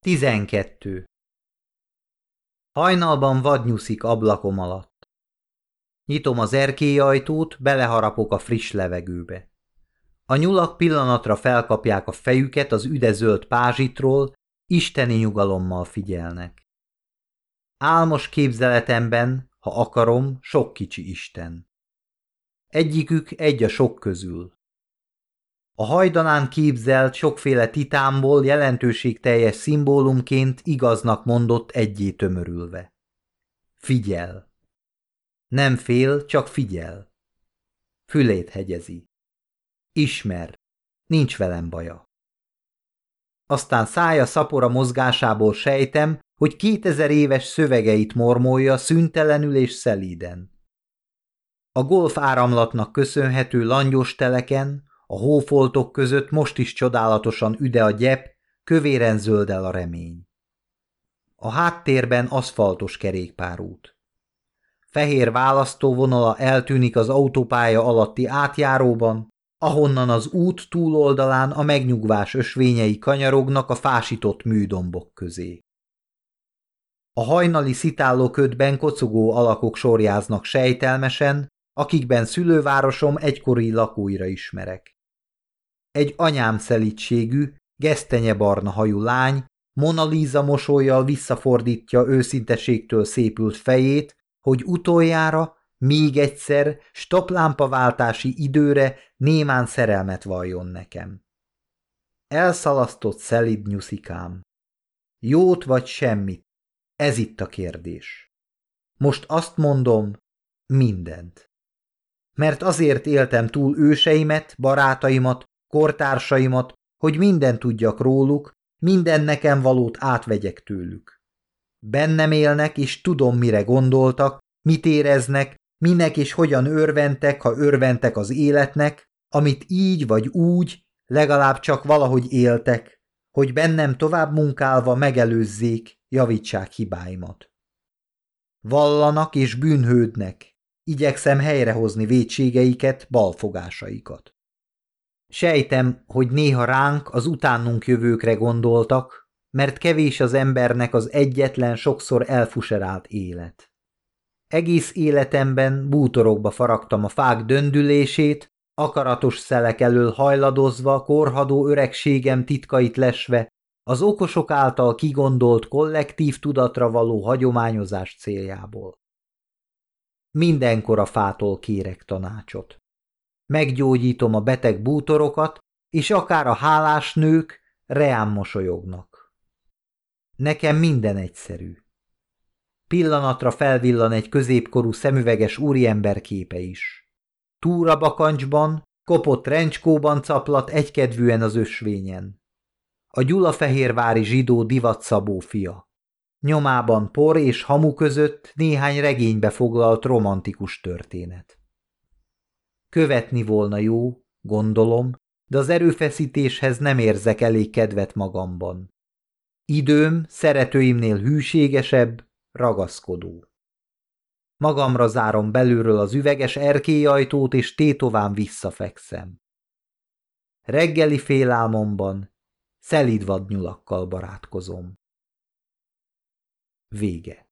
12. Hajnalban vadnyuszik ablakom alatt. Nyitom az erkélyajtót, beleharapok a friss levegőbe. A nyulak pillanatra felkapják a fejüket az üdezöld pázsitról, isteni nyugalommal figyelnek. Álmos képzeletemben, ha akarom, sok kicsi isten. Egyikük egy a sok közül. A hajdanán képzelt sokféle titánból jelentőségteljes szimbólumként igaznak mondott egyé tömörülve. Figyel. Nem fél, csak figyel. Fülét hegyezi. Ismer. Nincs velem baja. Aztán szája szapora mozgásából sejtem, hogy 2000 éves szövegeit mormolja szüntelenül és szelíden. A golf áramlatnak köszönhető langyos teleken, a hófoltok között most is csodálatosan üde a gyep, kövéren zöldel a remény. A háttérben aszfaltos kerékpárút. Fehér választóvonala eltűnik az autópálya alatti átjáróban, ahonnan az út túloldalán a megnyugvás ösvényei kanyarognak a fásított műdombok közé. A hajnali szitálóködben kocogó alakok sorjáznak sejtelmesen, akikben szülővárosom egykori lakóira ismerek. Egy anyám szelídségű, gesztenyebarna hajú lány Mona Lisa mosollyal visszafordítja őszinteségtől szépült fejét, hogy utoljára, még egyszer, stoplámpaváltási időre némán szerelmet valljon nekem. Elszalasztott szelíd nyuszikám. Jót vagy semmit? Ez itt a kérdés. Most azt mondom, mindent. Mert azért éltem túl őseimet, barátaimat, kortársaimat, hogy mindent tudjak róluk, minden nekem valót átvegyek tőlük. Bennem élnek, és tudom, mire gondoltak, mit éreznek, minek és hogyan örventek, ha örventek az életnek, amit így vagy úgy, legalább csak valahogy éltek, hogy bennem tovább munkálva megelőzzék, javítsák hibáimat. Vallanak és bűnhődnek, igyekszem helyrehozni vétségeiket, balfogásaikat. Sejtem, hogy néha ránk, az utánunk jövőkre gondoltak, mert kevés az embernek az egyetlen, sokszor elfuserált élet. Egész életemben bútorokba faragtam a fák döndülését, akaratos szelek elől hajladozva, korhadó öregségem titkait lesve, az okosok által kigondolt kollektív tudatra való hagyományozás céljából. Mindenkor a fától kérek tanácsot. Meggyógyítom a beteg bútorokat, és akár a hálás nők reám mosolyognak. Nekem minden egyszerű. Pillanatra felvillan egy középkorú szemüveges úriember képe is. Túrabakancsban, kopott trencskóban caplat egykedvűen az ösvényen. A gyulafehérvári zsidó divatszabó fia. Nyomában por és hamu között néhány regénybe foglalt romantikus történet. Követni volna jó, gondolom, de az erőfeszítéshez nem érzek elég kedvet magamban. Időm szeretőimnél hűségesebb, ragaszkodó. Magamra zárom belülről az üveges erkélyajtót, és tétován visszafekszem. Reggeli félálmomban szelíd vadnyulakkal barátkozom. Vége.